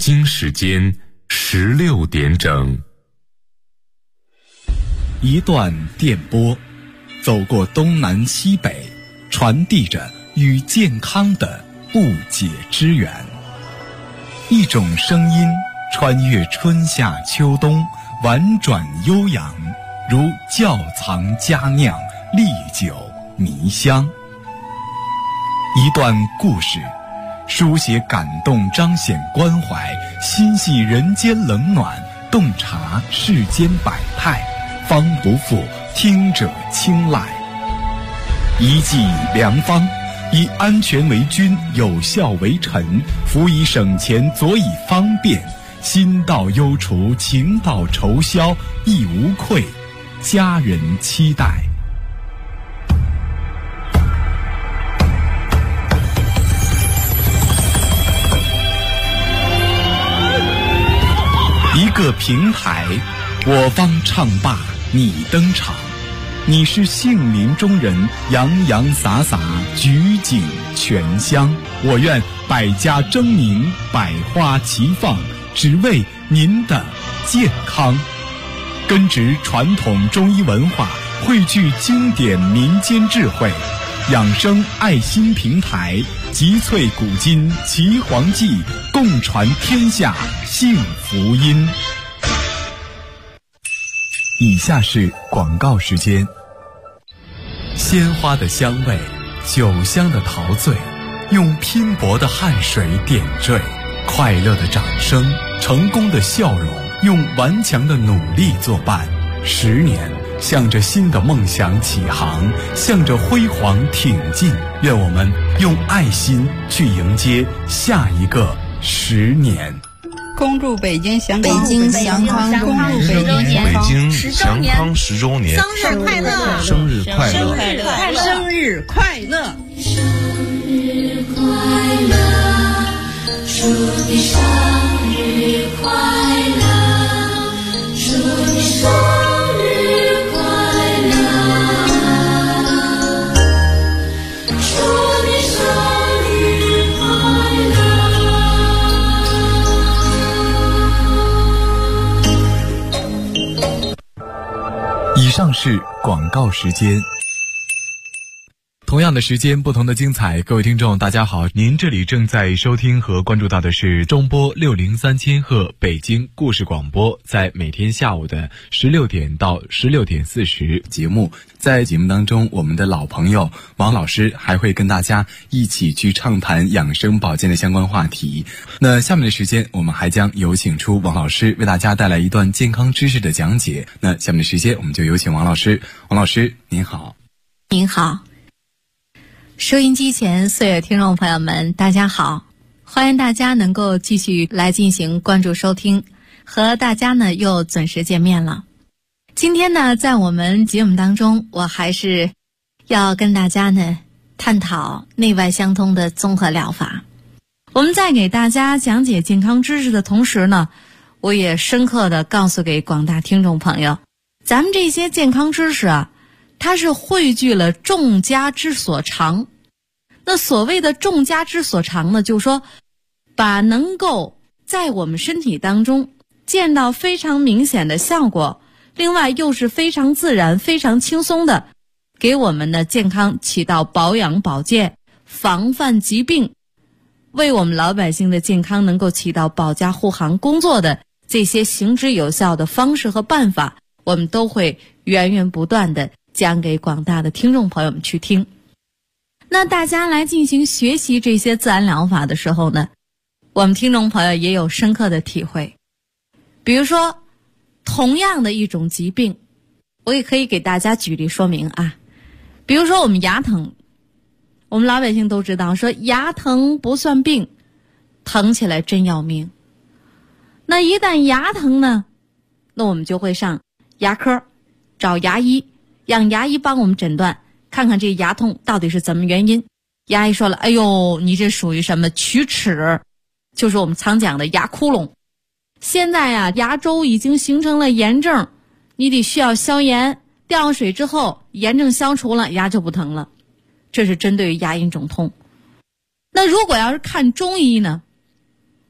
京时间16点整。 一段电波，走过东南西北，传递着与健康的不解之缘。一种声音穿越春夏秋冬，婉转悠扬，如窖藏佳酿，历久弥香。一段故事，书写感动，彰显关怀，心系人间冷暖，洞察世间百态，方不负听者青睐。一剂良方，以安全为君，有效为臣，辅以省钱，佐以方便，心到忧除，情到愁消，亦无愧，家人期待。一个平台，我方唱罢你登场，你是杏林中人，洋洋洒洒，举景全香。我愿百家争鸣，百花齐放，只为您的健康。根植传统中医文化，汇聚经典民间智慧，养生爱心平台，集萃古今奇黄记，共传天下幸福音。以下是广告时间。鲜花的香味，酒香的陶醉，用拼搏的汗水点缀，快乐的掌声，成功的笑容，用顽强的努力作伴。10年，向着新的梦想起航，向着辉煌挺进。愿我们用爱心去迎接下一个10年。 恭祝北京祥康 10周年， 生日快乐， 生日快乐， 生日快乐， 生日快乐，祝你生日快乐，祝你生日快乐，祝你生日快乐。 以上是广告时间。同样的时间，不同的精彩。各位听众大家好，您这里正在收听和关注到的是中波603千赫北京故事广播，在每天下午的16点到16点40节目。在节目当中，我们的老朋友王老师还会跟大家一起去畅谈养生保健的相关话题。那下面的时间，我们还将有请出王老师为大家带来一段健康知识的讲解。那下面的时间，我们就有请王老师。王老师您好。 您好，收音机前所有听众朋友们大家好，欢迎大家能够继续来进行关注收听，和大家呢又准时见面了。今天呢，在我们节目当中，我还是要跟大家呢探讨内外相通的综合疗法。我们在给大家讲解健康知识的同时呢，我也深刻地告诉给广大听众朋友，咱们这些健康知识啊，它是汇聚了众家之所长。那所谓的众家之所长呢，就是说把能够在我们身体当中见到非常明显的效果，另外又是非常自然非常轻松的，给我们的健康起到保养保健防范疾病，为我们老百姓的健康能够起到保驾护航工作的这些行之有效的方式和办法，我们都会源源不断的讲给广大的听众朋友们去听。那大家来进行学习这些自然疗法的时候呢，我们听众朋友也有深刻的体会。比如说同样的一种疾病，我也可以给大家举例说明啊。比如说我们牙疼，我们老百姓都知道说牙疼不算病，疼起来真要命。那一旦牙疼呢，那我们就会上牙科找牙医，让牙医帮我们诊断，看看这牙痛到底是怎么原因。牙医说了，哎呦，你这属于什么龋齿，就是我们常讲的牙窟窿。现在啊，牙周已经形成了炎症，你得需要消炎，吊水之后炎症消除了，牙就不疼了。这是针对于牙龈肿痛。那如果要是看中医呢，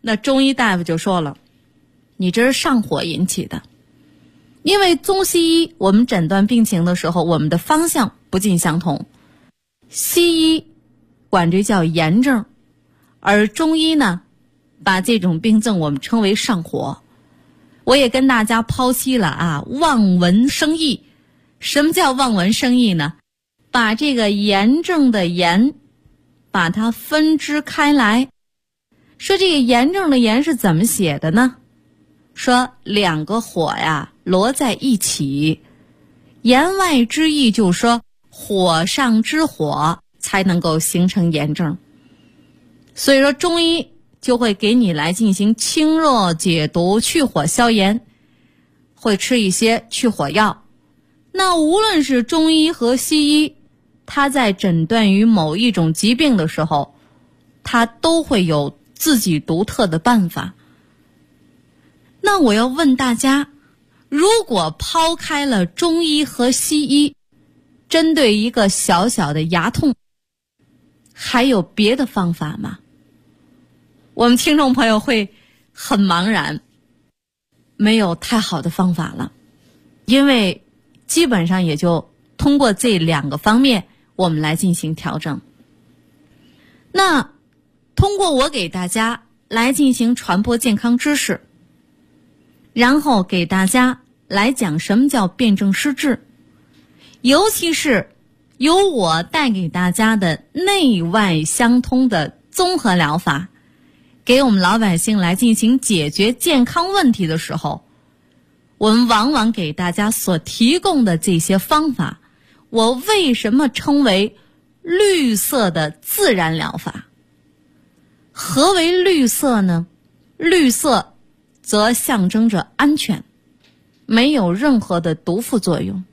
那中医大夫就说了，你这是上火引起的。因为中西医我们诊断病情的时候，我们的方向不尽相同。西医管这叫炎症，而中医呢，把这种病症我们称为上火。我也跟大家剖析了望闻生义。什么叫望闻生义呢？把这个炎症的炎把它分支开来。说这个炎症的炎是怎么写的呢？说两个火摞在一起，言外之意就是说火上之火才能够形成炎症。所以说中医就会给你来进行清热解毒、去火消炎，会吃一些去火药。那无论是中医和西医，它在诊断于某一种疾病的时候，它都会有自己独特的办法。那我要问大家，如果抛开了中医和西医，针对一个小小的牙痛，还有别的方法吗？我们听众朋友会很茫然，没有太好的方法了，因为基本上也就通过这两个方面我们来进行调整。那通过我给大家来进行传播健康知识，然后给大家来讲什么叫辨证施治，尤其是由我带给大家的内外相通的综合疗法，给我们老百姓来进行解决健康问题的时候，我们往往给大家所提供的这些方法，我为什么称为绿色的自然疗法？何为绿色呢？绿色则象征着安全，没有任何的毒副作用。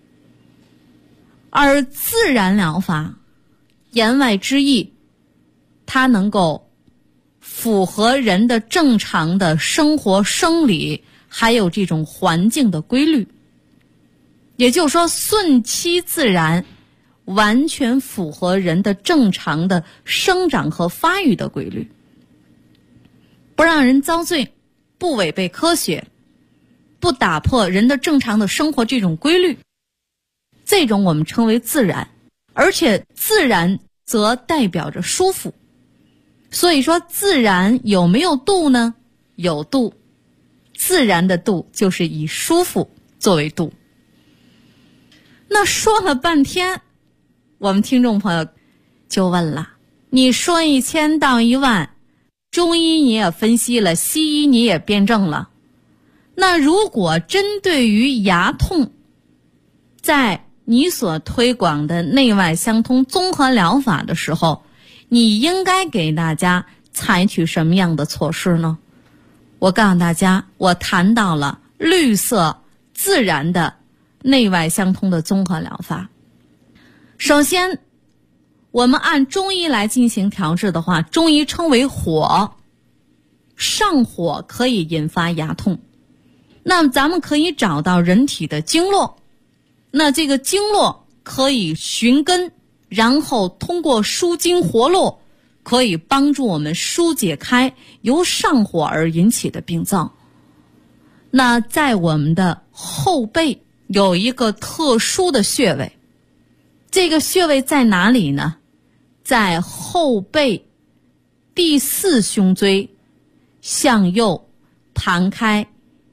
而自然疗法言外之意，它能够符合人的正常的生活生理，还有这种环境的规律。也就是说，顺其自然，完全符合人的正常的生长和发育的规律，不让人遭罪，不违背科学，不打破人的正常的生活这种规律，这种我们称为自然。而且自然则代表着舒服，所以说自然有没有度呢？有度，自然的度就是以舒服作为度。那说了半天，我们听众朋友就问了，你说1000道10000，中医你也分析了，西医你也辩证了，那如果针对于牙痛，在你所推广的内外相通综合疗法的时候，你应该给大家采取什么样的措施呢？我告诉大家，我谈到了绿色自然的内外相通的综合疗法。首先，我们按中医来进行调治的话，中医称为火，上火可以引发牙痛。那么咱们可以找到人体的经络，那这个经络可以寻根，然后通过疏经活络，可以帮助我们疏解开由上火而引起的病灶。那在我们的后背有一个特殊的穴位，这个穴位在哪里呢？在后背第4胸椎向右盘开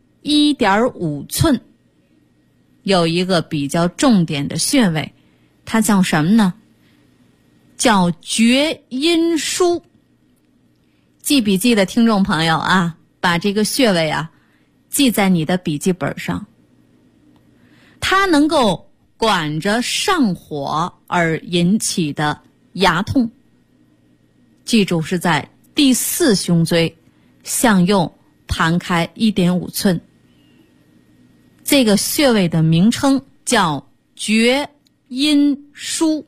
1.5寸，有一个比较重点的穴位，它叫什么呢？叫厥阴腧。记笔记的听众朋友把这个穴位记在你的笔记本上。它能够管着上火而引起的牙痛，记住是在第4胸椎向右盘开1.5寸。这个穴位的名称叫厥阴腧。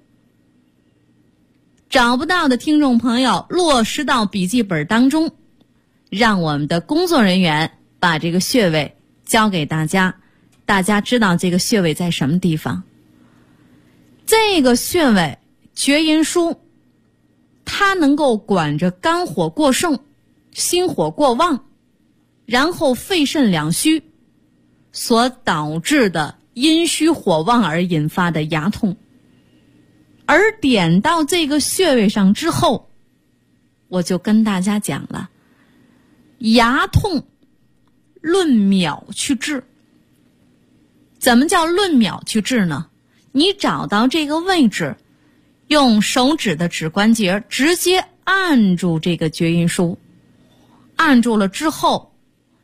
找不到的听众朋友落实到笔记本当中，让我们的工作人员把这个穴位教给大家，大家知道这个穴位在什么地方。这个穴位厥阴腧，它能够管着肝火过盛， 心火过旺，然后肺肾两虚所导致的阴虚火旺而引发的牙痛。而点到这个穴位上之后，我就跟大家讲了，牙痛论秒去治。怎么叫论秒去治呢？你找到这个位置，用手指的指关节直接按住这个厥阴腧，按住了之后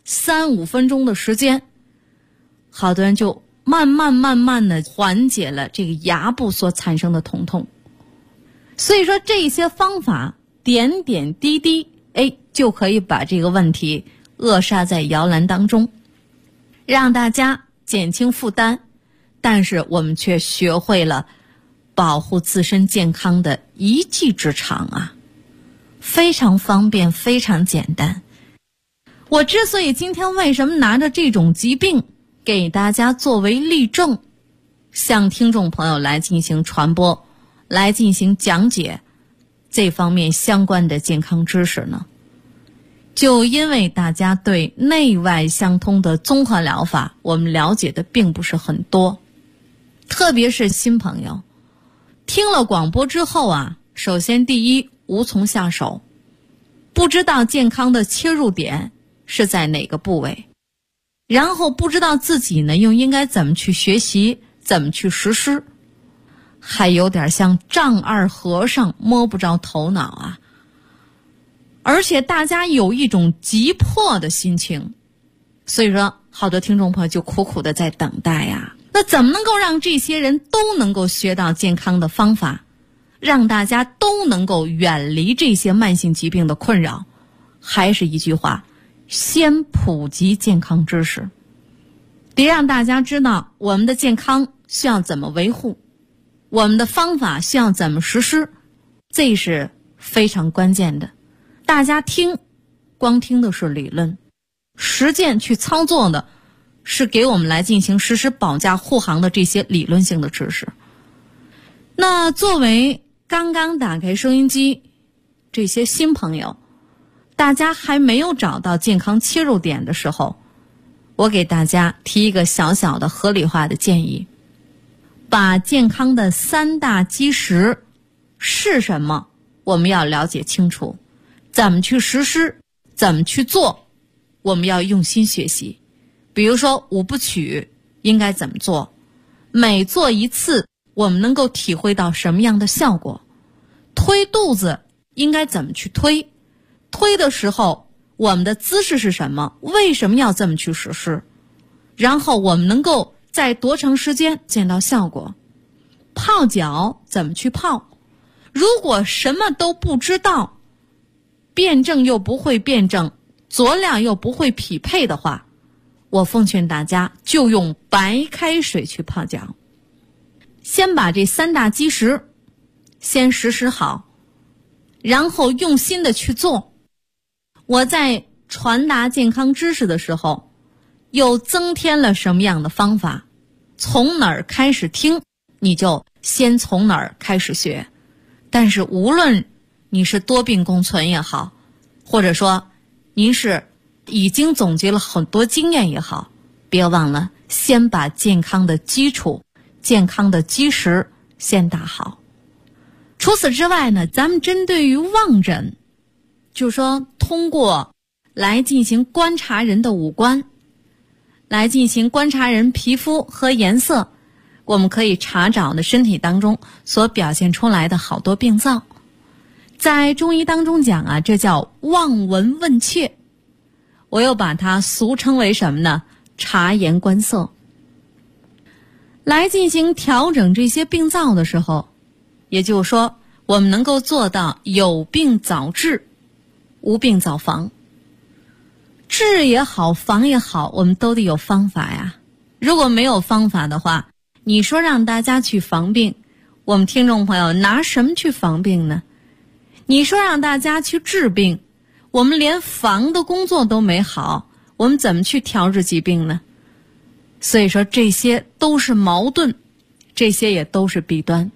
3-5分钟的时间，好多人就慢慢的缓解了这个牙部所产生的疼痛。所以说这些方法点点滴滴，就可以把这个问题扼杀在摇篮当中，让大家减轻负担，但是我们却学会了保护自身健康的一技之长啊，非常方便，非常简单。我之所以今天为什么拿着这种疾病给大家作为例证，向听众朋友来进行传播，来进行讲解这方面相关的健康知识呢？就因为大家对内外相通的综合疗法我们了解的并不是很多，特别是新朋友听了广播之后啊，首先第一无从下手，不知道健康的切入点是在哪个部位，然后不知道自己呢又应该怎么去学习，怎么去实施，还有点像丈二和尚摸不着头脑啊。而且大家有一种急迫的心情，所以说好多听众朋友就苦苦的在等待呀。那怎么能够让这些人都能够学到健康的方法，让大家都能够远离这些慢性疾病的困扰？还是一句话，先普及健康知识，得让大家知道我们的健康需要怎么维护，我们的方法需要怎么实施，这是非常关键的。大家光听的是理论，实践去操作的是给我们来进行实施保驾护航的这些理论性的知识。那作为刚刚打开收音机这些新朋友，大家还没有找到健康切入点的时候，我给大家提一个小小的合理化的建议，把健康的3大基石是什么我们要了解清楚，怎么去实施，怎么去做，我们要用心学习。比如说5部曲应该怎么做，每做一次我们能够体会到什么样的效果，推肚子应该怎么去推，推的时候我们的姿势是什么，为什么要这么去实施，然后我们能够在多长时间见到效果，泡脚怎么去泡。如果什么都不知道，辩证又不会辩证，佐料又不会匹配的话，我奉劝大家就用白开水去泡脚。先把这3大基石先实施好，然后用心的去做。我在传达健康知识的时候又增添了什么样的方法，从哪儿开始听你就先从哪儿开始学。但是无论你是多病共存也好，或者说您是已经总结了很多经验也好，别忘了先把健康的基础、健康的基石先打好。除此之外呢，咱们针对于望诊，就是说通过来进行观察人的五官，来进行观察人皮肤和颜色，我们可以查找的身体当中所表现出来的好多病灶。在中医当中讲啊，这叫望闻问切，我又把它俗称为什么呢？察言观色。来进行调整这些病灶的时候，也就是说我们能够做到有病早治，无病早防。治也好，防也好，我们都得有方法呀。如果没有方法的话，你说让大家去防病，我们听众朋友拿什么去防病呢？你说让大家去治病，我们连防的工作都没好，我们怎么去调治疾病呢？所以说这些都是矛盾，这些也都是弊端。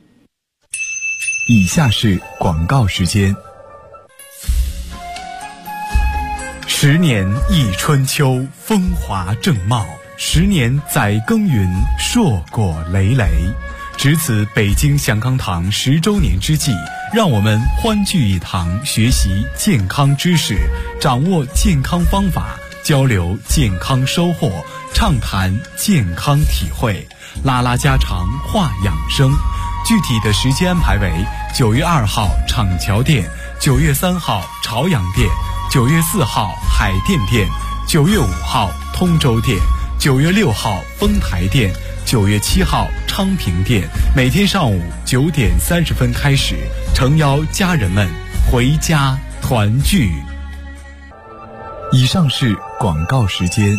以下是广告时间。 10年一春秋，风华正茂；10年载耕耘，硕果累累。值此北京祥康堂10周年之际，让我们欢聚一堂，学习健康知识，掌握健康方法，交流健康收获，畅谈健康体会，拉拉家常，话养生。具体的时间安排为9月2号厂桥店，9月3号朝阳店，9月4号海淀店，9月5号通州店，9月6号丰台店，9月7号昌平店。每天上午9点30分开始，诚邀家人们回家团聚。以上是广告时间。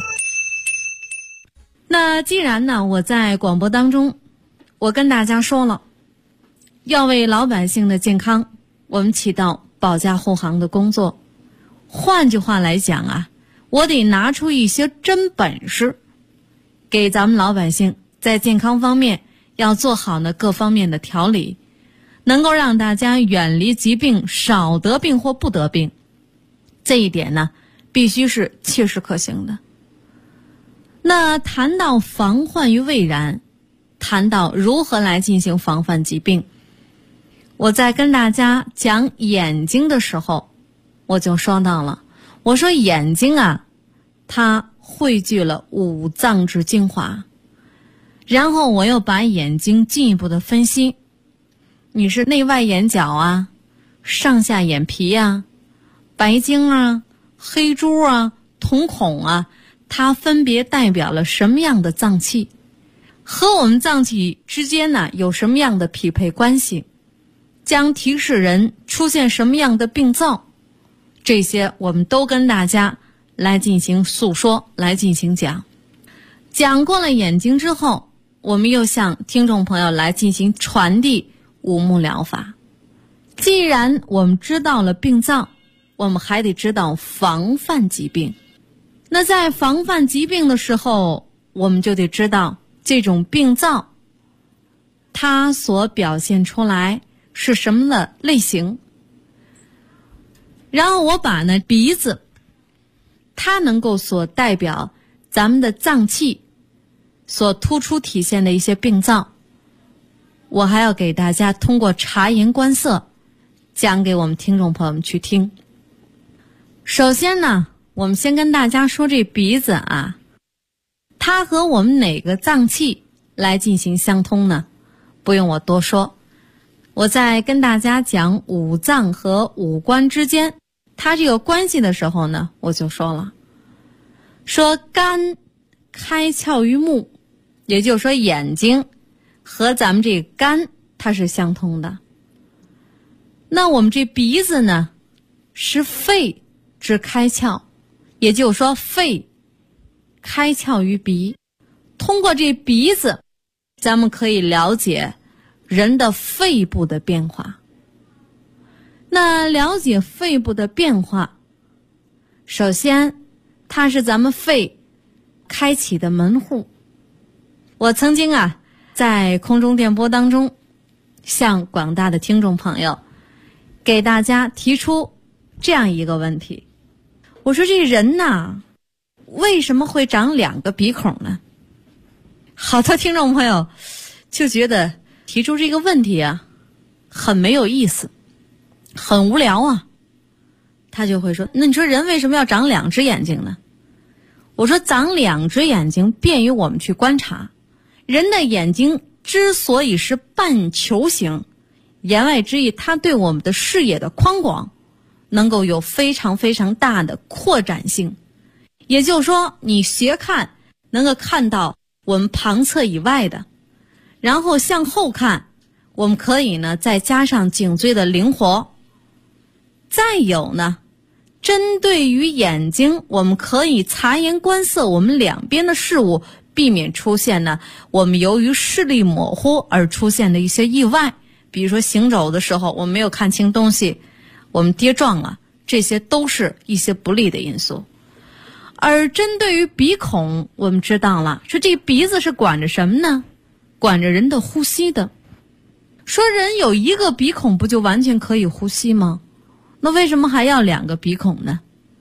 那既然呢，我在广播当中，我跟大家说了，要为老百姓的健康，我们起到保驾护航的工作。换句话来讲啊，我得拿出一些真本事，给咱们老百姓在健康方面要做好呢各方面的调理，能够让大家远离疾病，少得病或不得病。这一点呢，必须是切实可行的。那谈到防患于未然，谈到如何来进行防范疾病，我在跟大家讲眼睛的时候，我就说到了，我说眼睛啊，它汇聚了5脏之精华，然后我又把眼睛进一步的分析，你是内外眼角啊，上下眼皮啊，白晶啊，黑珠啊，瞳孔啊，它分别代表了什么样的脏器，和我们脏器之间呢有什么样的匹配关系，将提示人出现什么样的病灶，这些我们都跟大家来进行诉说，来进行讲。讲过了眼睛之后，我们又向听众朋友来进行传递五目疗法。既然我们知道了病灶，我们还得知道防范疾病。那在防范疾病的时候，我们就得知道这种病灶它所表现出来是什么的类型。然后我把呢鼻子，它能够所代表咱们的脏器所突出体现的一些病灶，我还要给大家通过察言观色讲给我们听众朋友们去听。首先呢，我们先跟大家说这鼻子啊，它和我们哪个脏器来进行相通呢？不用我多说，我在跟大家讲五脏和五官之间它这个关系的时候呢，我就说了，说肝开窍于目，也就是说眼睛和咱们这个肝它是相通的。那我们这鼻子呢，是肺之开窍，也就是说肺开窍于鼻。通过这鼻子，咱们可以了解人的肺部的变化。那了解肺部的变化，首先它是咱们肺开启的门户。我曾经啊在空中电波当中向广大的听众朋友给大家提出这样一个问题，我说这人呐，为什么会长2个鼻孔呢？好多听众朋友就觉得提出这个问题啊很没有意思，很无聊啊。他就会说，那你说人为什么要长2只眼睛呢？我说长2只眼睛便于我们去观察。人的眼睛之所以是半球形，言外之意它对我们的视野的宽广能够有非常非常大的扩展性。也就是说你斜看能够看到我们旁侧以外的，然后向后看我们可以呢再加上颈椎的灵活。再有呢，针对于眼睛，我们可以察言观色我们两边的事物，避免出现呢我们由于视力模糊而出现的一些意外。比如说行走的时候我们没有看清东西，我们跌撞了，这些都是一些不利的因素。而针对于鼻孔，我们知道了，说这鼻子是管着什么呢？管着人的呼吸的。说人有1个鼻孔不就完全可以呼吸吗？那为什么还要2个鼻孔呢？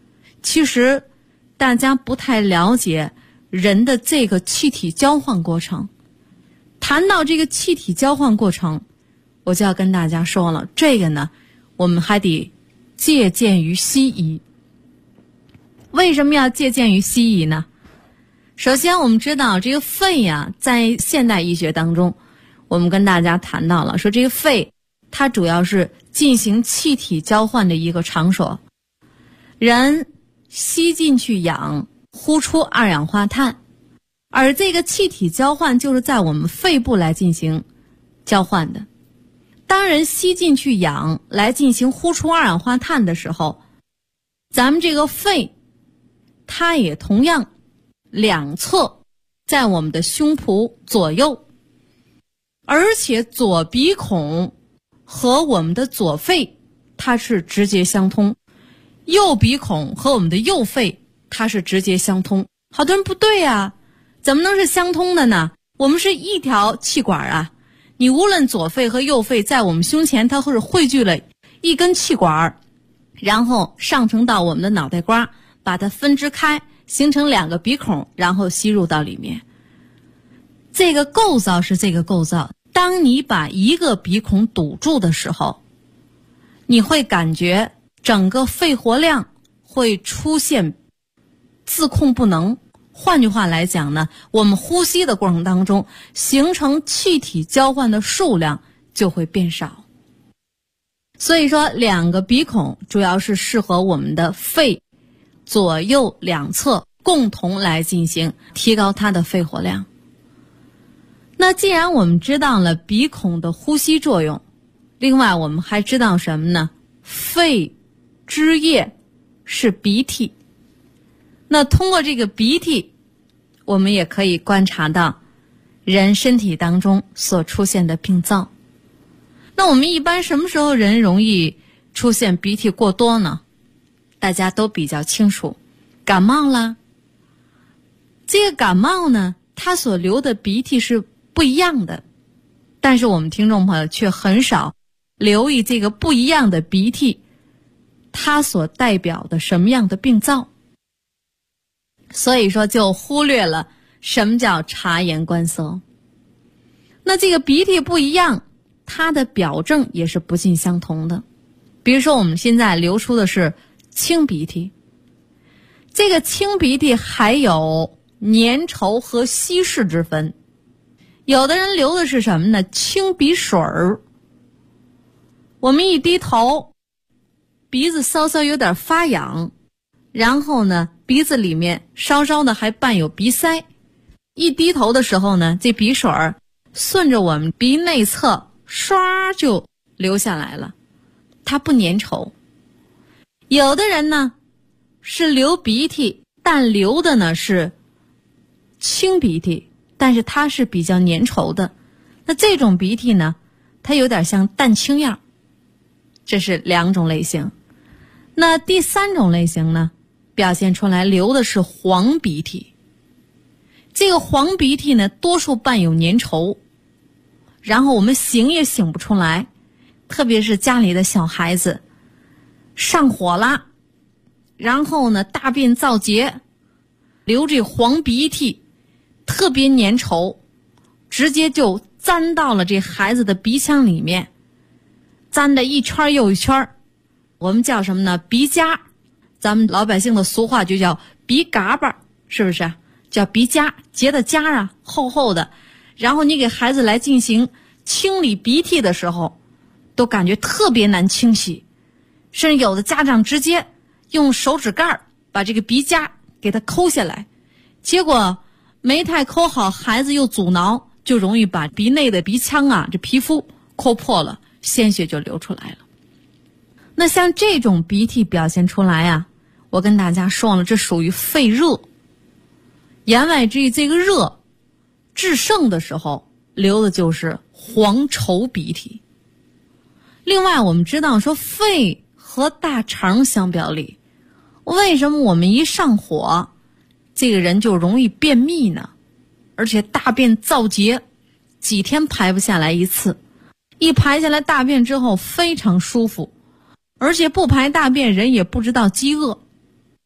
其实大家不太了解人的这个气体交换过程。谈到这个气体交换过程，我就要跟大家说了，这个呢我们还得借鉴于西医。为什么要借鉴于西医呢？首先我们知道这个肺呀，在现代医学当中，我们跟大家谈到了说这个肺它主要是进行气体交换的一个场所。人吸进去氧，呼出二氧化碳，而这个气体交换就是在我们肺部来进行交换的。当人吸进去氧来进行呼出二氧化碳的时候，咱们这个肺它也同样两侧在我们的胸脯左右，而且左鼻孔和我们的左肺它是直接相通，右鼻孔和我们的右肺它是直接相通。好多人不对啊，怎么能是相通的呢？我们是一条气管啊，你无论左肺和右肺在我们胸前，它会是汇聚了一根气管，然后上升到我们的脑袋瓜，把它分支开，形成两个鼻孔，然后吸入到里面。这个构造是这个构造，当你把一个鼻孔堵住的时候，你会感觉整个肺活量会出现自控不能。换句话来讲呢，我们呼吸的过程当中形成气体交换的数量就会变少。所以说两个鼻孔主要是适合我们的肺左右两侧共同来进行提高它的肺活量。那既然我们知道了鼻孔的呼吸作用，另外我们还知道什么呢？肺之液是鼻涕。那通过这个鼻涕，我们也可以观察到人身体当中所出现的病灶。那我们一般什么时候人容易出现鼻涕过多呢？大家都比较清楚，感冒啦。这个感冒呢，它所流的鼻涕是不一样的，但是我们听众朋友却很少留意这个不一样的鼻涕它所代表的什么样的病灶。所以说就忽略了什么叫察言观色。那这个鼻涕不一样，它的表证也是不尽相同的。比如说我们现在流出的是清鼻涕，这个清鼻涕还有粘稠和稀释之分。有的人流的是什么呢？清鼻水儿。我们一低头，鼻子稍稍有点发痒，然后呢鼻子里面稍稍的还伴有鼻塞，一低头的时候呢，这鼻水儿顺着我们鼻内侧唰就流下来了，它不粘稠。有的人呢是流鼻涕，但流的呢是清鼻涕，但是它是比较粘稠的。那这种鼻涕呢，它有点像蛋清样。这是两种类型。那第三种类型呢，表现出来流的是黄鼻涕。这个黄鼻涕呢，多数伴有粘稠，然后我们醒也醒不出来，特别是家里的小孩子上火了，然后呢大便燥结，流这黄鼻涕特别粘稠，直接就粘到了这孩子的鼻腔里面，粘的一圈又一圈，我们叫什么呢？鼻夹。咱们老百姓的俗话就叫鼻嘎巴，是不是？叫鼻夹，结的痂啊，厚厚的。然后你给孩子来进行清理鼻涕的时候，都感觉特别难清洗，甚至有的家长直接用手指盖把这个鼻夹给它抠下来，结果没太抠好，孩子又阻挠，就容易把鼻内的鼻腔啊，这皮肤抠破了，鲜血就流出来了。那像这种鼻涕表现出来啊，我跟大家说了，这属于肺热。言外之意，这个热制胜的时候流的就是黄稠鼻涕。另外我们知道说肺和大肠相表里，为什么我们一上火这个人就容易便秘呢？而且大便燥结，几天排不下来一次，一排下来大便之后非常舒服，而且不排大便人也不知道饥饿。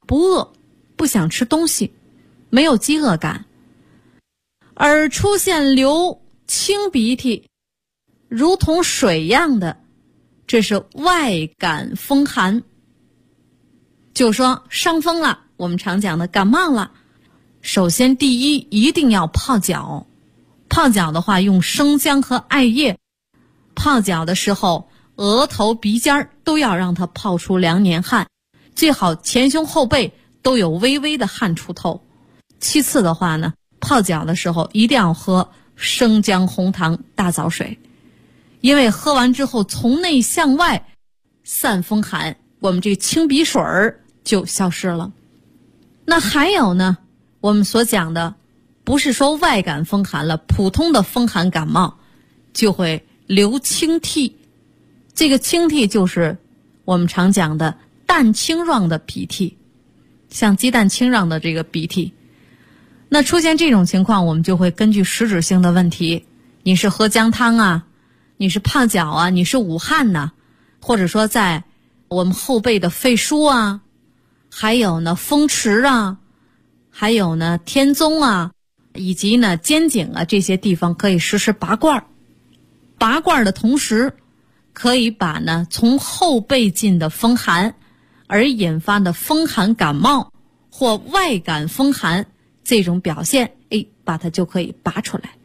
不饿，不想吃东西，没有饥饿感。而出现流清鼻涕，如同水样的，这是外感风寒。就说伤风了，我们常讲的感冒了，首先第一一定要泡脚。泡脚的话，用生姜和艾叶。泡脚的时候，额头鼻尖都要让它泡出2年汗，最好前胸后背都有微微的汗出透。其次的话呢，泡脚的时候一定要喝生姜红糖大枣水，因为喝完之后从内向外散风寒，我们这个清鼻水就消失了。那还有呢，我们所讲的不是说外感风寒了，普通的风寒感冒就会流清涕。这个清涕就是我们常讲的蛋清状的鼻涕，像鸡蛋清状的这个鼻涕。那出现这种情况，我们就会根据实质性的问题，你是喝姜汤啊，你是泡脚啊，你是捂汗呐，或者说在我们后背的肺腧啊，还有呢风池啊，还有呢天宗啊，以及呢肩颈啊，这些地方可以实施拔罐。拔罐的同时，可以把呢从后背进的风寒而引发的风寒感冒或外感风寒这种表现，把它就可以拔出来。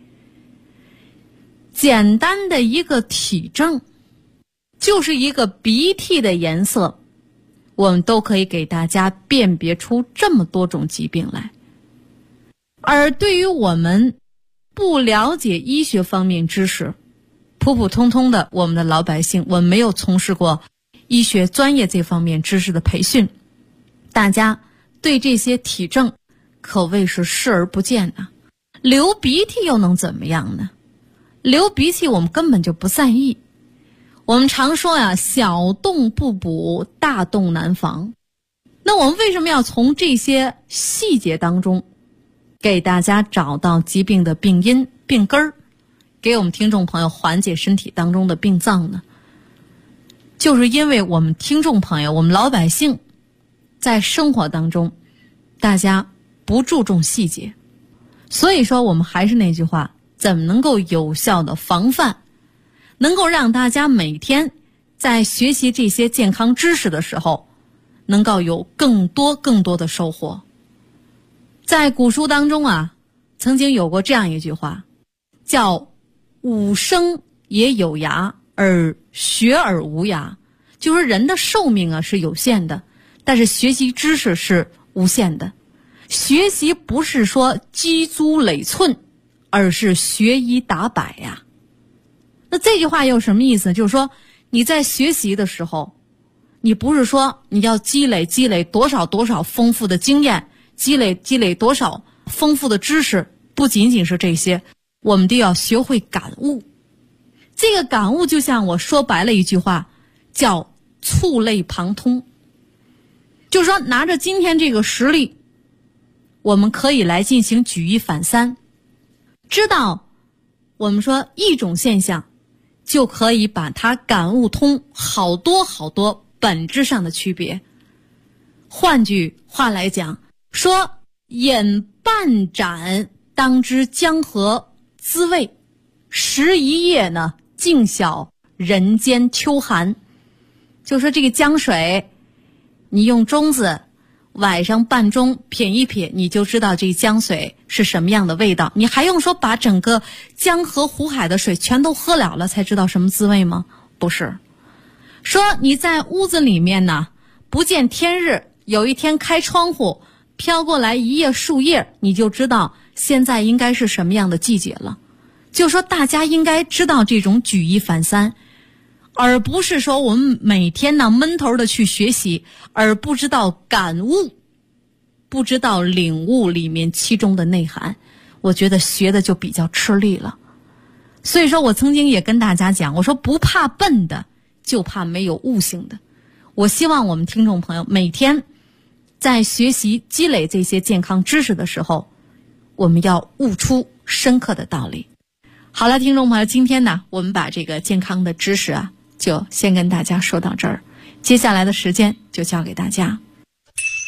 简单的一个体证，就是一个鼻涕的颜色，我们都可以给大家辨别出这么多种疾病来。而对于我们不了解医学方面知识，普普通通的我们的老百姓，我们没有从事过医学专业这方面知识的培训，大家对这些体证可谓是视而不见啊。流鼻涕又能怎么样呢？流鼻涕我们根本就不在意。我们常说呀，小洞不补，大洞难防。那我们为什么要从这些细节当中给大家找到疾病的病因、病根儿，给我们听众朋友缓解身体当中的病脏呢？就是因为我们听众朋友，我们老百姓在生活当中，大家不注重细节，所以说我们还是那句话，怎么能够有效的防范，能够让大家每天在学习这些健康知识的时候，能够有更多的收获。在古书当中啊，曾经有过这样一句话，叫吾生也有涯，而学而无涯。就是人的寿命啊是有限的，但是学习知识是无限的。学习不是说积足累寸，而是学以达百呀。那这句话有什么意思？就是说你在学习的时候，你不是说你要积累多少丰富的经验，积累多少丰富的知识，不仅仅是这些，我们都要学会感悟。这个感悟就像我说白了一句话，叫触类旁通。就是说拿着今天这个实例，我们可以来进行举一反三，知道我们说一种现象，就可以把它感悟通好多本质上的区别。换句话来讲，说饮半盏当知江河滋味，食一夜呢尽晓人间秋寒。就说这个江水，你用盅子晚上半盅品一品，你就知道这江水是什么样的味道。你还用说把整个江河湖海的水全都喝了才知道什么滋味吗？不是。说你在屋子里面呢，不见天日，有一天开窗户飘过来一叶树叶，你就知道现在应该是什么样的季节了。就说大家应该知道这种举一反三，而不是说我们每天呢闷头的去学习，而不知道感悟，不知道领悟里面其中的内涵，我觉得学的就比较吃力了。所以说我曾经也跟大家讲，我说不怕笨的，就怕没有悟性的。我希望我们听众朋友每天在学习积累这些健康知识的时候，我们要悟出深刻的道理。好了，听众朋友，今天呢我们把这个健康的知识啊就先跟大家说到这儿，接下来的时间就交给大家。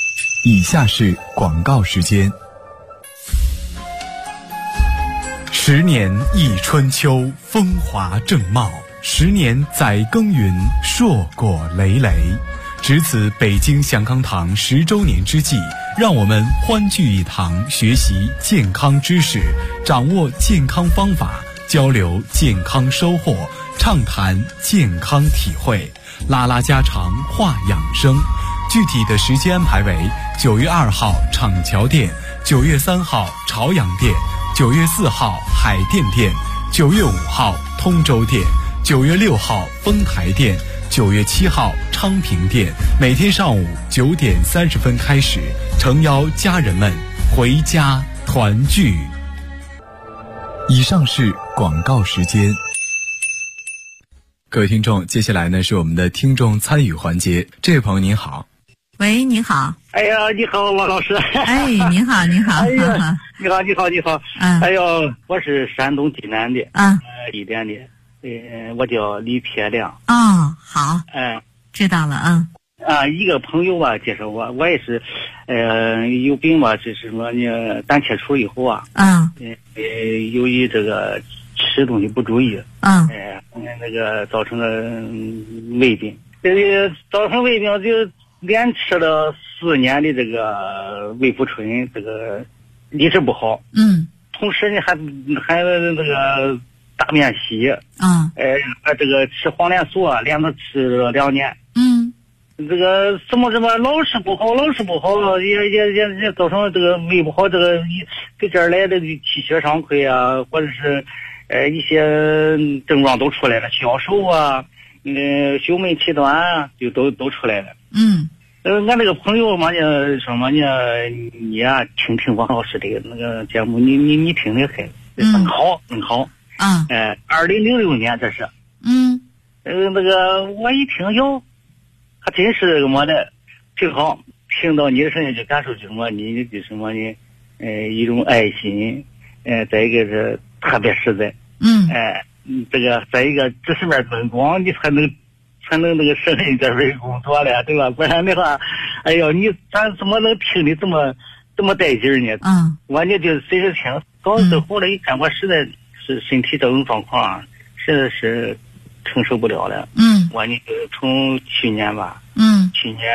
以下是广告时间。10年忆春秋，风华正茂；10年载耕耘，硕果累累。值此北京祥康堂10周年之际，让我们欢聚一堂，学习健康知识，掌握健康方法，交流健康收获，畅谈健康体会，拉拉家常话养生。具体的时间安排为9月2号厂桥店，9月3号朝阳店，9月4号海淀店，9月5号通州店，9月6号丰台店，9月7号昌平店。每天上午9点30分开始，诚邀家人们回家团聚。以上是广告时间。各位听众，接下来呢是我们的听众参与环节。这位朋友您好。 喂，你好。 哎呀，你好，王老师。 哎，你好，你好。 哎呀，你好，你好，你好。哎呦，我是山东济南的。济南的。我叫李铁亮。 哦，好。知道了。 一个朋友吧介绍我也是，有病吧，是什么呢？胆切除以后啊。由于这个吃东西不注意。那个造成了胃病。造成胃病就。连吃了4年的这个胃福醇，这个一直不好。同时呢还那个大面稀。这个吃黄连素啊，连着吃了2年。这个什么老是不好，也造成这个胃不好，这个给这儿来的气血上溃啊，或者是一些症状都出来了，消瘦啊。胸闷气短啊，就都出来了。俺这个朋友嘛呢说嘛呢，你啊听王老师这个那个节目，你听得很好。2006年这是。那个我一听哟，还真是个么的挺好，听到你的声音就感受什么你就什么呢？一种爱心，再一个是特别实在。这个再一个这上面灯光，你才能那个声音在这工作了，对吧？不然的话，哎呦，咱怎么能听的这么带劲呢？我呢就随时听，到最后来一看，我实在是身体这种状况，实在是承受不了了。我呢就从去年吧，去年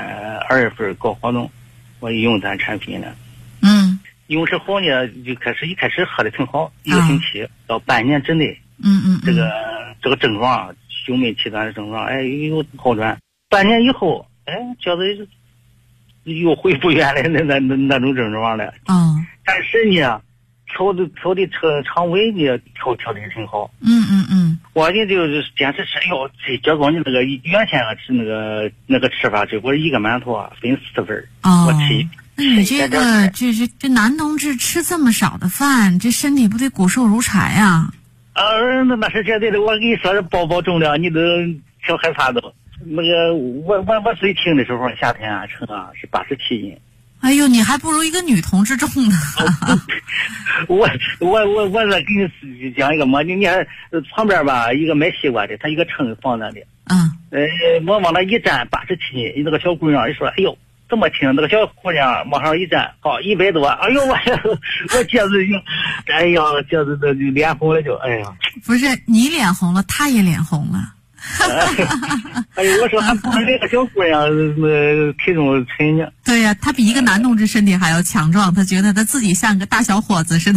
2月份搞活动，我用咱产品了。用之后呢，就一开始喝的挺好，1个星期到半年之内。这个症状，胸闷气短的症状，有好转。半年以后，觉得又恢复原来那种症状了。但是呢，调的肠胃呢调的也挺好。我呢就是坚持吃，结果你那个原先吃那个吃法，结果1个馒头啊分4份，我吃。 那你这男同志吃这么少的饭，这身体不得骨瘦如柴啊？ 那是绝对的。我跟你说，是包重量，你都挺害怕的。那个我最轻的时候，夏天啊称啊是87斤。 哎呦，你还不如一个女同志重呢。 我再给你讲一个嘛，你看旁边吧，一个卖西瓜的，他一个秤放那里。我往那一站87斤，那个小姑娘一说，哎呦。这么轻，那个小姑娘往上一站，好100多，哎呦我接着就，哎呀，接着就脸红了，就哎呀。 不是你脸红了，她也脸红了。 哎呦，我说还不如那个小姑娘体重沉呢。 对呀，她比一个男同志身体还要强壮，她觉得她自己像个大小伙子似的。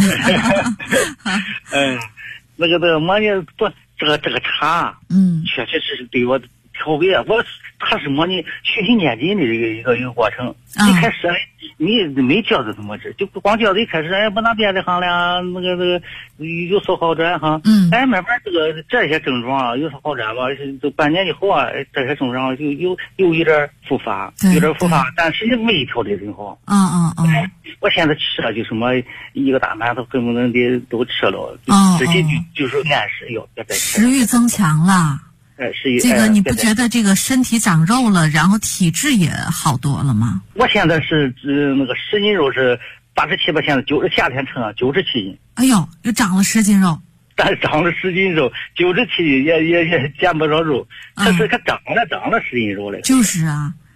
那个么呢？不，这个茶，确实是对我调味啊，它是么呢？循序渐进的一个过程。一开始你没觉得怎么治，就光觉得一开始不拿别的行了，那个有所好转哈。慢慢这些症状有所好转吧，就半年以后啊，这些症状就有一点复发，但是没调的挺好。我现在吃了就什么1个大馒头恨不能的都吃了，自己就是暗示要别再吃。 食欲增强了。这个你不觉得这个身体长肉了，然后体质也好多了吗？ 我现在是那个10斤肉是87吧，现在夏天称97斤。 哎呦，又长了10斤肉。 但长了10斤肉，97斤也减不少肉，可是可长了10斤肉了。 就是啊，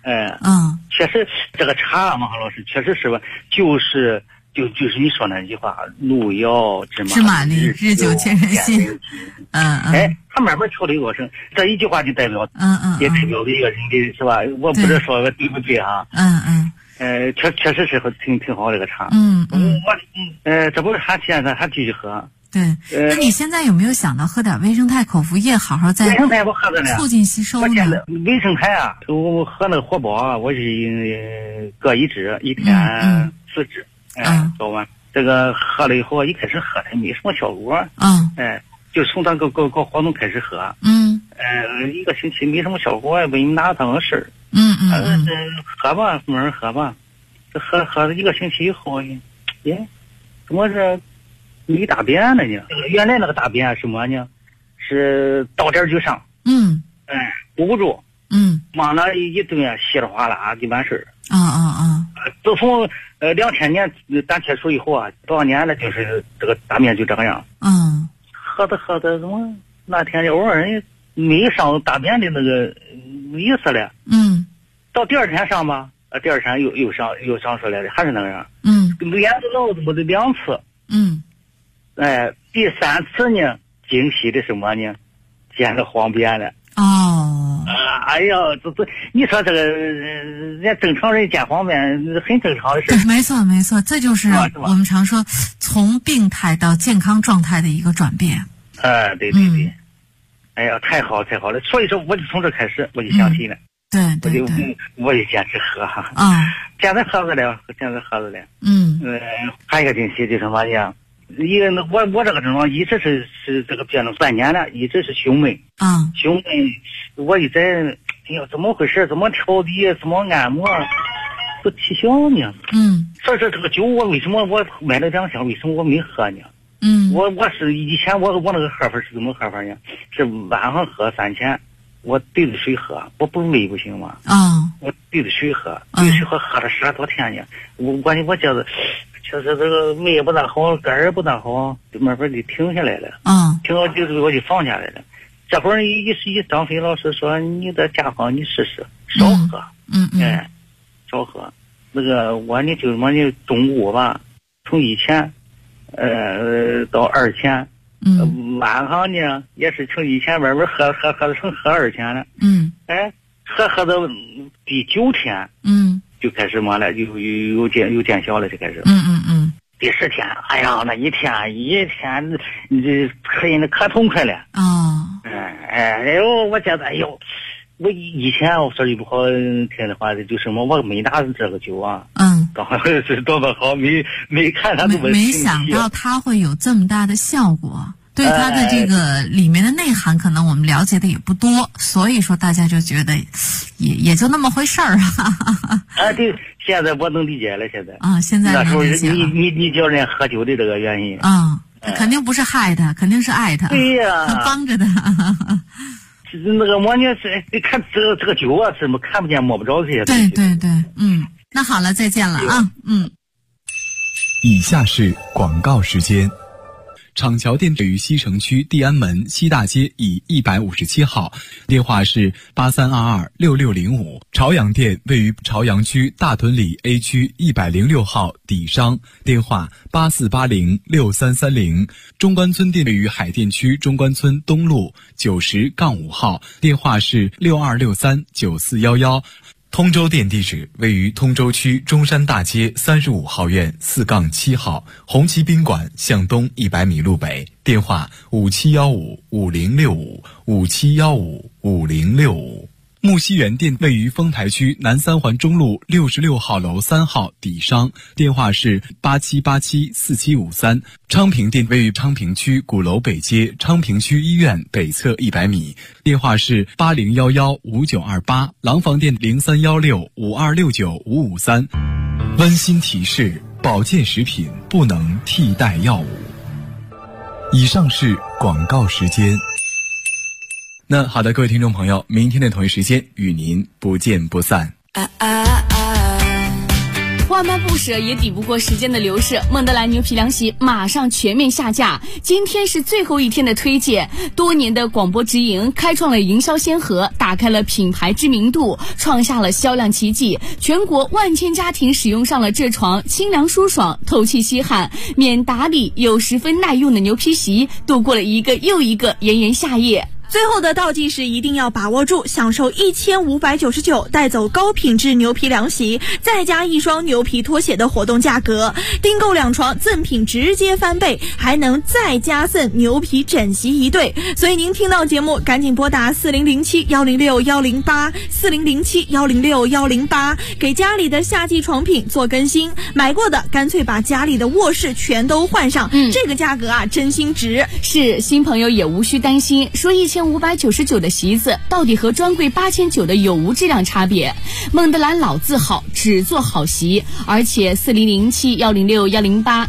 确实这个茶嘛，老师确实是吧，就是你说那句话，路遥知马力， 日久见人心。 他慢慢调的过程，这一句话就代表，也代表了一个人的是吧？我不知道说对不对哈？确实是挺好这个茶。这不是他现在还继续喝。 对，那你现在有没有想到喝点维生肽口服液，好好再促进吸收呢？ 维生肽啊，我喝那个活宝啊，我是各一支，一天4支。早晚这个喝了以后，一开始喝的没什么效果。就从咱搞活动开始喝。一个星期没什么效果，也没拿当个事儿。喝吧，慢慢喝吧。这喝了一个星期以后，怎么是没大便了呢？原来那个大便什么呢？是到点就上。捂不住。往那一蹲，稀里哗啦就完事儿。自从2000年胆切除以后啊，多少年了，就是这个大便就这个样。喝的怎么那天偶尔没上大便的那个意思了。到第二天上吧，第二天又上出来的，还是那个样。连着闹这么的2次。第3次呢，惊喜的什么呢？见着黄便了。哎呀，你说这个人正常人见黄便很正常的事。 对，没错，这就是我们常说从病态到健康状态的一个转变。 对。哎呀，太好了！所以说，我就从这开始，我就相信了。 对， 我就坚持喝。现在喝着了。还有一个惊喜就是什么呢？我这个症状一直是这个变了3年了，一直是胸闷。胸闷，我一直哎呀，怎么回事？怎么调理？怎么按摩？不起效呢？所以说这个酒我为什么我买了2箱，为什么我没喝呢？我是以前我那个喝法是怎么喝法呢？是晚上喝3钱，我兑着水喝，我不是胃不行吗？我兑着水喝，喝了10来多天呢。我觉得。就是这个胃也不大好，肝儿也不大好，就慢慢就停下来了。停了我就放下来了。这会儿张飞老师说你的家访你试试少喝，少喝。那个我呢就什么呢中午吧，从1钱到2钱，晚上呢也是从1钱慢慢喝成喝2钱了。喝到第9天，就开始嘛了，有见效了，就开始。第10天，哎呀，那一天你这可痛快了。我觉得，我以前我说句不好听的话，就什么我没拿这个酒啊。刚好是多么好，没看他这么。 没想到他会有这么大的效果。对它的这个里面的内涵，可能我们了解的也不多，所以说大家就觉得也就那么回事儿。 对，现在我能理解了。 现在那时候你叫人喝酒的这个原因。 肯定不是害他，肯定是爱他。 对呀， 他帮着他。 那个我呢是看这个酒啊，是看不见摸不着这些东西。 对，那好了，再见了啊。 以下是广告时间。厂桥店位于西城区地安门西大街以157号，电话是83226605。朝阳店位于朝阳区大屯里 A 区106号底商，电话84806330。中关村店位于海淀区中关村东路90-5号，电话是62639411。通州店地址位于通州区中山大街35号院4-7号，红旗宾馆向东100米路北，电话57155065，57155065。木樨园店位于丰台区南3环中路66号楼3号底商，电话是87874753。昌平店位于昌平区鼓楼北街昌平区医院北侧100米，电话是80115928。廊坊店031652695553。温馨提示：保健食品不能替代药物。以上是广告时间。那好的，各位听众朋友，明天的同一时间与您不见不散。 话万般不舍也抵不过时间的流逝，孟德兰牛皮凉席马上全面下架。今天是最后一天的推荐，多年的广播直营开创了营销先河，打开了品牌知名度，创下了销量奇迹。全国万千家庭使用上了这床清凉舒爽、透气吸汗、免打理又十分耐用的牛皮席，度过了一个又一个炎炎夏夜。 最后的倒计时一定要把握住，享受1599带走高品质牛皮凉席，再加一双牛皮拖鞋的活动价格。订购2床赠品直接翻倍，还能再加赠牛皮枕席1对。所以您听到节目赶紧拨打4007-106-108 4007-106-108，给家里的夏季床品做更新，买过的干脆把家里的卧室全都换上。这个价格啊真心值。 是，新朋友也无需担心说1599的席子到底和专柜8900的有无质量差别。孟德兰老字号，只做好席，而且4007-106-108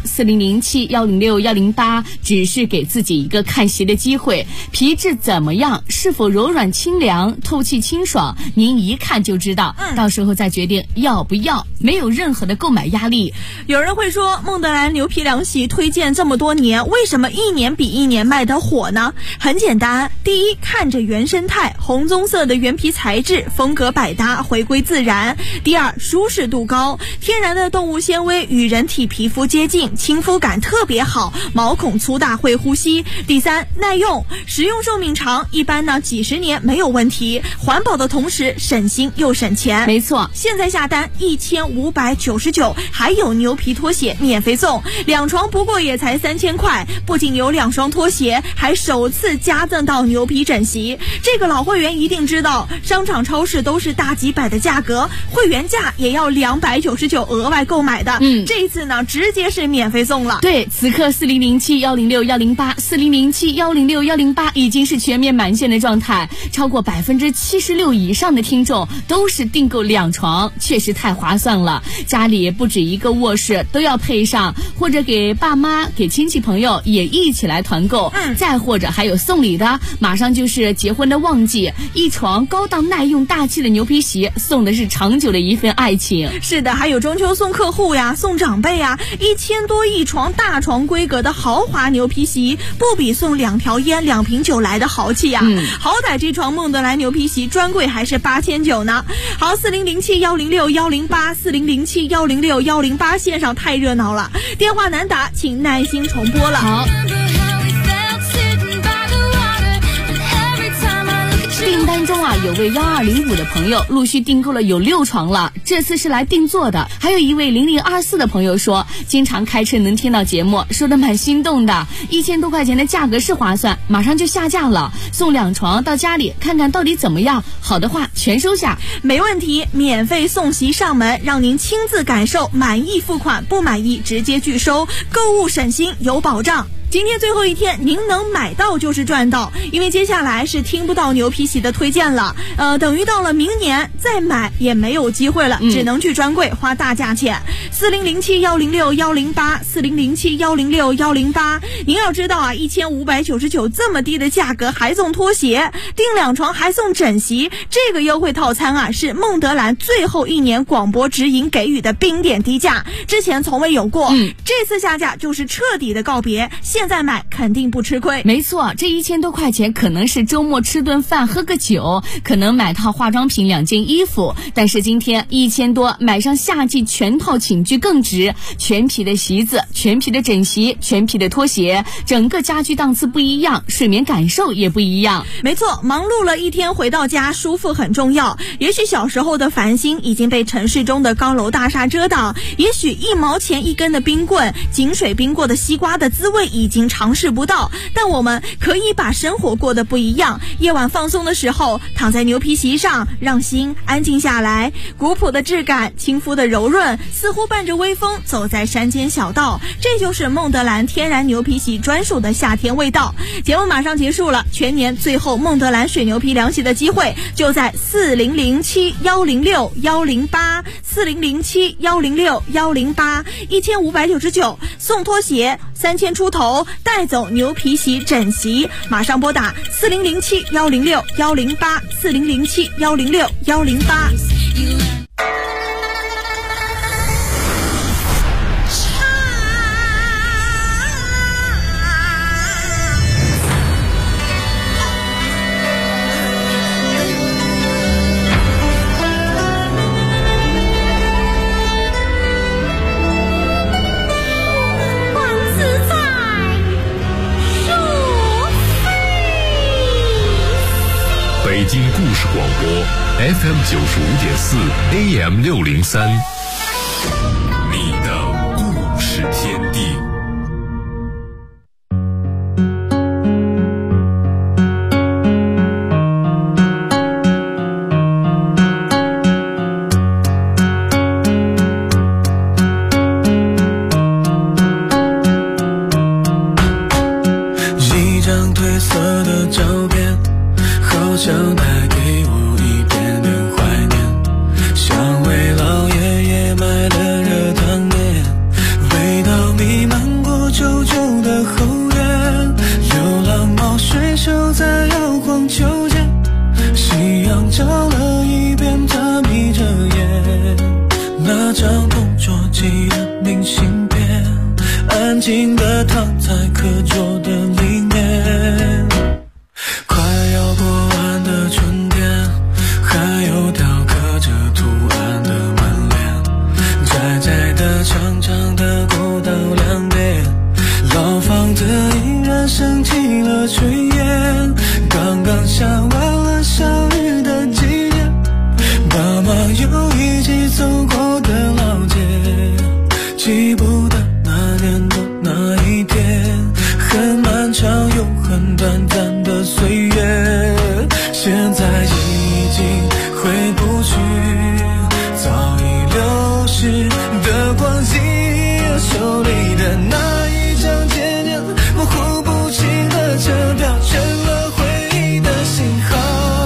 4007-106-108只是给自己一个看席的机会，皮质怎么样，是否柔软清凉、透气清爽，您一看就知道，到时候再决定要不要，没有任何的购买压力。 有人会说，孟德兰牛皮凉席推荐这么多年，为什么一年比一年卖得火呢？很简单，第一，看着原生态，红棕色的原皮材质，风格百搭，回归自然。第二，舒适度高，天然的动物纤维与人体皮肤接近，亲肤感特别好，毛孔粗大会呼吸。第三，耐用，使用寿命长，一般呢几十年没有问题，环保的同时省心又省钱。 没错， 现在下单1599，还有牛皮拖鞋免费送，2床不过也才3000块，不仅有2双拖鞋，还首次加赠到牛皮枕席。这个老会员一定知道，商场超市都是大几百的价格，会员价也要299额外购买的。这一次呢直接是免费送了。 对，此刻4007-106-108 4007-106-108已经是全面满线的状态，超过76%以上的听众都是订购2床，确实太划算了。家里不止一个卧室都要配上，或者给爸妈、给亲戚朋友也一起来团购。再或者还有送礼的，马上就是结婚的旺季，一床高档耐用大气的牛皮席，送的是长久的一份爱情。 是的，还有中秋送客户呀，送长辈呀，1000多一床大床规格的豪华牛皮席，不比送2条烟2瓶酒来的豪气呀。好歹这床孟德兰牛皮席专柜还是8900呢。好，4007-106-108 4007-106-108线上太热闹了，电话难打，请耐心重播了。 好，订单中有位1205的朋友陆续订购了有6床了，这次是来定做的。还有一位0024的朋友说，经常开车能听到节目，说的蛮心动的，1000多块钱的价格是划算，马上就下架了，送2床到家里看看到底怎么样，好的话全收下。 没问题，免费送席上门，让您亲自感受，满意付款，不满意直接拒收，购物省心有保障。今天最后一天，您能买到就是赚到，因为接下来是听不到牛皮席的推荐了，等于到了明年再买也没有机会了，只能去专柜花大价钱。4007-106-108 4007-106-108，您要知道啊，1599这么低的价格还送拖鞋，订2床还送枕席，这个优惠套餐啊是孟德兰最后1年广播直营给予的冰点低价，之前从未有过。这次下架就是彻底的告别，现在买肯定不吃亏。 没错，这1000多块钱可能是周末吃顿饭喝个酒，可能买套化妆品2件衣服，但是今天1000多买上夏季全套寝具更值，全皮的席子，全皮的枕席，全皮的拖鞋，整个家居档次不一样，睡眠感受也不一样。 没错，忙碌了一天回到家，舒服很重要。也许小时候的烦心已经被城市中的高楼大厦遮挡，也许1毛钱1根的冰棍，井水冰过的西瓜的滋味已经尝试不到，但我们可以把生活过得不一样。夜晚放松的时候，躺在牛皮席上，让心安静下来，古朴的质感，亲肤的柔润，似乎伴着微风走在山间小道，这就是孟德兰天然牛皮席专属的夏天味道。节目马上结束了，全年最后孟德兰水牛皮凉席的机会就在4007-106-108 4007-106-108 1599，送拖鞋3000出头，带走牛皮席枕席，马上拨打4007-106-108 4007-106-108。 北京故事广播 FM95.4 AM603，你的故事天地。 一张褪色的照片，好像带给我一点点怀念，像为老爷爷买的热汤面，味道弥漫过旧旧的后院，流浪猫睡熟在摇晃秋千，夕阳照了一遍，它眯着眼，那张同桌寄的明信片，安静地躺在课桌的里面，快要过完的春天，还有雕刻着图案的门帘，窄窄的长长的过道两边，老房子依然升起了炊烟，刚刚下完了小雨的季节，爸妈又一起走过的老街，记不得那年的那一天，很漫长又很短暂的岁月，现在已经回不去早已流逝的光阴，手里的那一张渐渐模糊不清的车票，成了回忆的信号，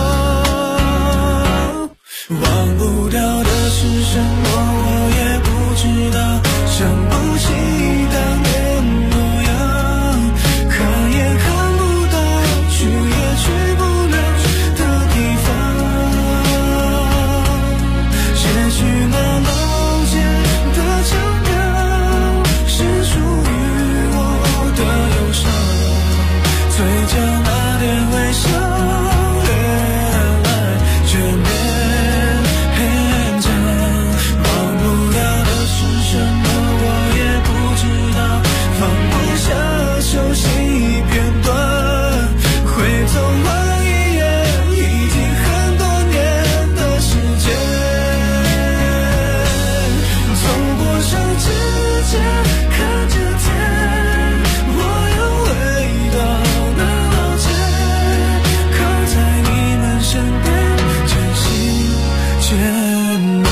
忘不掉的是什么我也不知道，想不起当年模样，看也看不到，去也去不了的地方，也许那老街的腔调是属于我的忧伤，嘴角那点微笑原来却勉强，忘不掉的是什么我也不知道，放不下熟悉片段，会走完一页已经很多年的时间，走过上指尖看着天，我又回到那老街，靠在你们身边渐行渐远。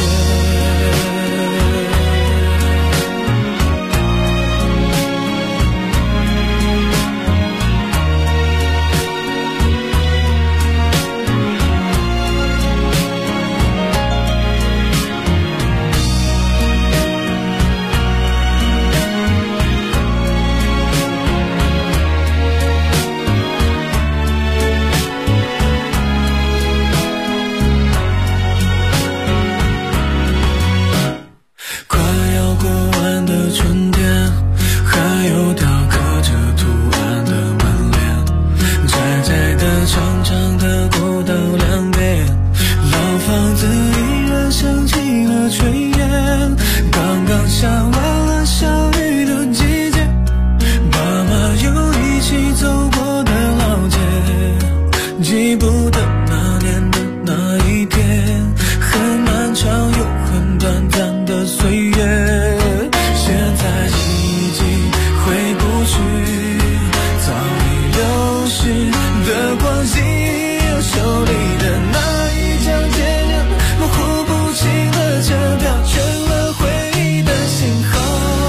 快要过完的春天，还有雕刻着图案的门帘，窄窄的长长的过道两边，老房子依然升起了炊烟，刚刚下完了小雨的季节，爸妈又一起走过的老街，记不得那年的那一天，很漫长又很短暂的岁月，现在已经回不去早已流逝的光阴，手里的那一张渐渐模糊不清的车票，成了回忆的信号，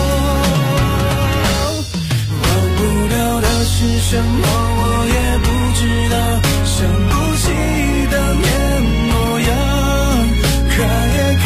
忘不了的是什么我也不知道，想不起当年模样，看也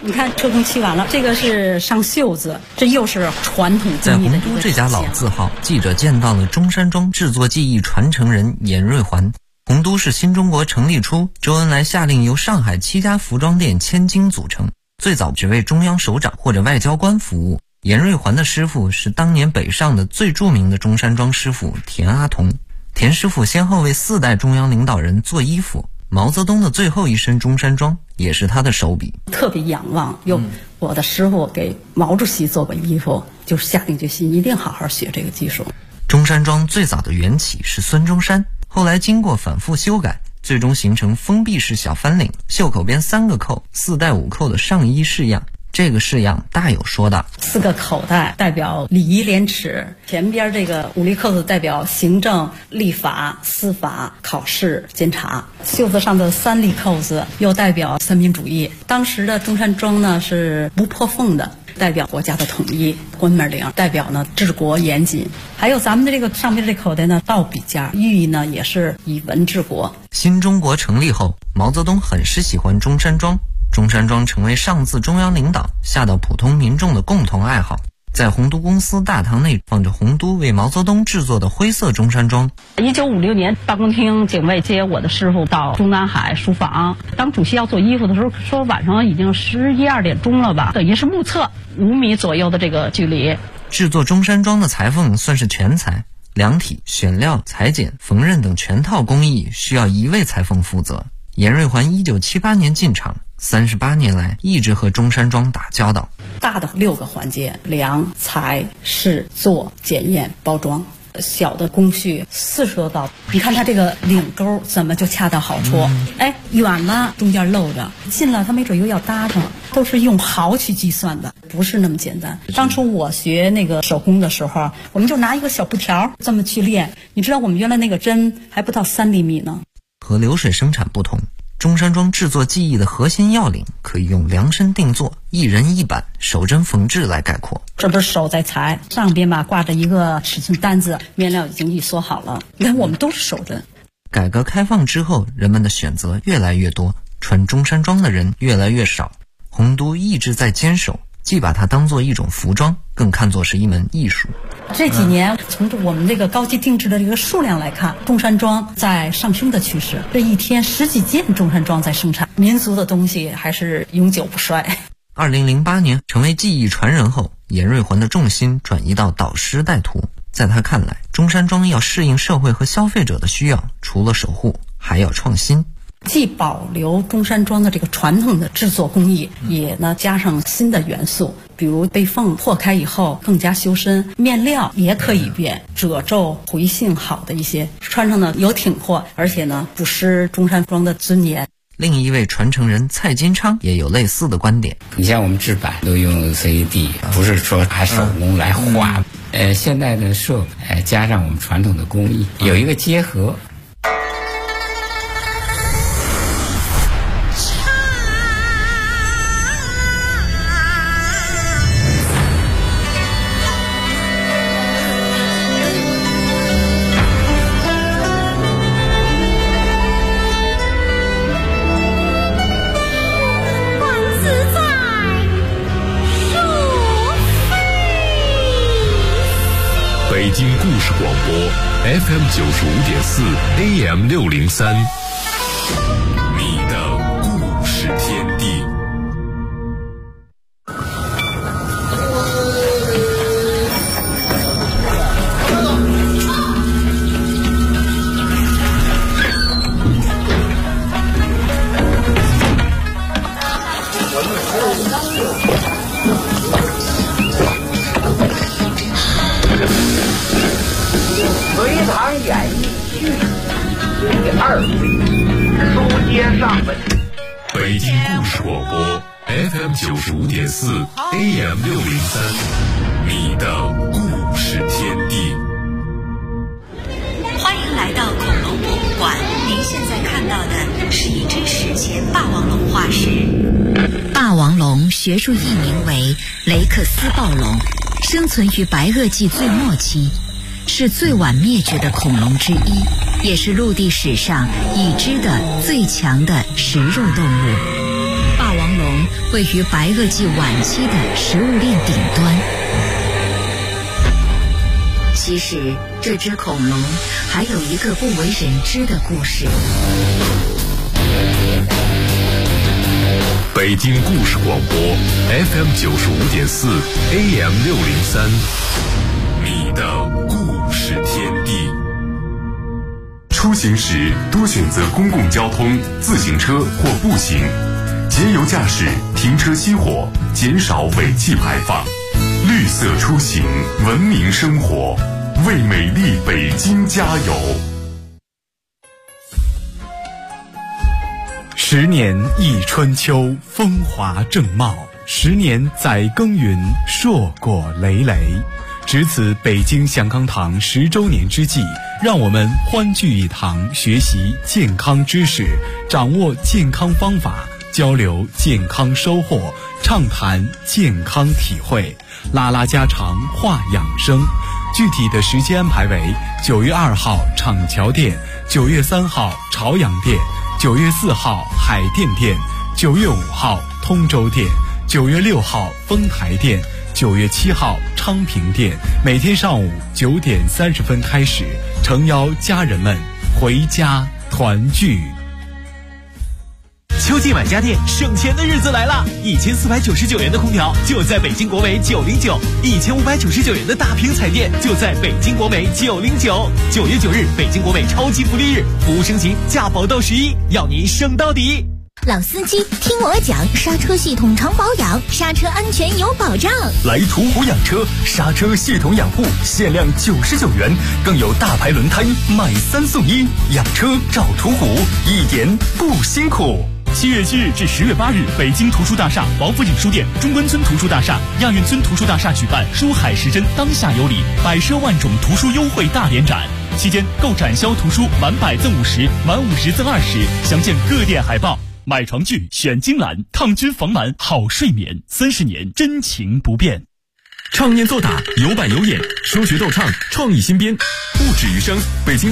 你看车工漆完了，这个是上袖子，这又是传统在洪都这家老字号，记者见到了中山装制作技艺传承人严瑞环。洪都是新中国成立初，周恩来下令由上海7家服装店千金组成，最早只为中央首长或者外交官服务。严瑞环的师傅是当年北上的最著名的中山装师傅田阿童。田师傅先后为4代中央领导人做衣服，毛泽东的最后一身中山装也是他的手笔。 特别仰望，我的师傅给毛主席做过衣服，就下定决心一定好好学这个技术。 中山装最早的缘起是孙中山，后来经过反复修改，最终形成封闭式小翻领，袖口边3个扣，4带5扣的上衣式样。这个式样大有说道，4个口袋代表礼仪廉耻，前边这个5粒扣子代表行政、立法、司法、考试、监察，袖子上的3粒扣子又代表三民主义。当时的中山装呢是不破缝的，代表国家的统一，关门领代表呢治国严谨。还有咱们的这个上边这口袋呢倒笔架，寓意呢也是以文治国。 新中国成立后，毛泽东很是喜欢中山装，中山装成为上自中央领导下到普通民众的共同爱好。在洪都公司大堂内放着洪都为毛泽东制作的灰色中山装。 1956年，办公厅警卫接我的师傅到中南海书房，当主席要做衣服的时候，说晚上已经11、12点钟了吧，等于是目测5米左右的这个距离。 制作中山装的裁缝算是全才，量体、选料、裁剪、缝纫等全套工艺需要1位裁缝负责。严瑞环1978年进场，38年来一直和中山装打交道。 大的6个环节：量、裁、试、做、检验、包装。小的工序40多道。你看它这个领钩怎么就恰到好处？远了中间露着，近了它没准又要搭上，都是用毫去计算的，不是那么简单。当初我学那个手工的时候，我们就拿一个小布条这么去练。你知道我们原来那个针还不到3厘米呢。 和流水生产不同，中山装制作技艺的核心要领可以用量身定做、一人一板、手针缝制来概括。 这不是手在裁，上边吧挂着一个尺寸单子，面料已经预缩好了。你看我们都是手针。 改革开放之后，人们的选择越来越多，穿中山装的人越来越少。洪都一直在坚守，既把它当作一种服装，更看作是一门艺术。 这几年从我们这个高级定制的这个数量来看，中山装在上升的趋势。这一天10几件中山装在生产，民族的东西还是永久不衰。 2008年成为技艺传人后，严瑞环的重心转移到导师带徒。在他看来，中山装要适应社会和消费者的需要，除了守护，还要创新。 既保留中山装的这个传统的制作工艺，也呢加上新的元素，比如被缝破开以后更加修身，面料也可以变，褶皱回性好的一些，穿上呢有挺阔，而且呢不失中山装的尊严。 另一位传承人蔡金昌也有类似的观点。 你像我们制版都用 CAD， 不是说还手工来画。现在的设备加上我们传统的工艺，有一个结合。 北京故事广播 FM 95.4 AM 603，你的故事天地。 隋唐演义序第2回，书接上文。 北京故事广播 FM 95.4 AM 603，你的故事天地。 欢迎来到恐龙博物馆，您现在看到的是一只史前霸王龙化石。霸王龙学术译名为雷克斯暴龙，生存于白垩纪最末期，是最晚灭绝的恐龙之一，也是陆地史上已知的最强的食肉动物。霸王龙位于白垩纪晚期的食物链顶端。其实，这只恐龙还有一个不为人知的故事。 北京故事广播 FM 95.4 AM 603，你的故事天地。 出行时多选择公共交通、自行车或步行，节油驾驶，停车熄火，减少尾气排放。绿色出行，文明生活，为美丽北京加油 ！10年一春秋，风华正茂；10年载耕耘，硕果累累。值此北京祥康堂10周年之际，让我们欢聚一堂，学习健康知识，掌握健康方法，交流健康收获，畅谈健康体会，拉拉家常，话养生。具体的时间安排为9月2号厂桥店，9月3号朝阳店，9月4号海淀店，9月5号通州店，9月6号丰台店，9月7号昌平店。每天上午9点30分开始，诚邀家人们回家团聚。 秋季买家电省钱的日子来了，1499元的空调就在北京国美909，1599元的大屏彩电就在北京国美909。9月9日，北京国美超级福利日，服务升级，价保到11，要您省到底。 老司机听我讲，刹车系统常保养，刹车安全有保障。 来途虎养车，刹车系统养护限量99元，更有大牌轮胎买3送1，养车找途虎，一点不辛苦。 7月7日至10月8日，北京图书大厦、王府井书店、中关村图书大厦、亚运村图书大厦举办书海时针当下有礼，百奢万种图书优惠大联展。期间购展销图书满100赠50，满50赠20，详见各店海报。买床具选金兰，抗菌防螨好睡眠，30年真情不变。 唱念做打，有板有眼，说学逗唱，创意新编，不止余生。北京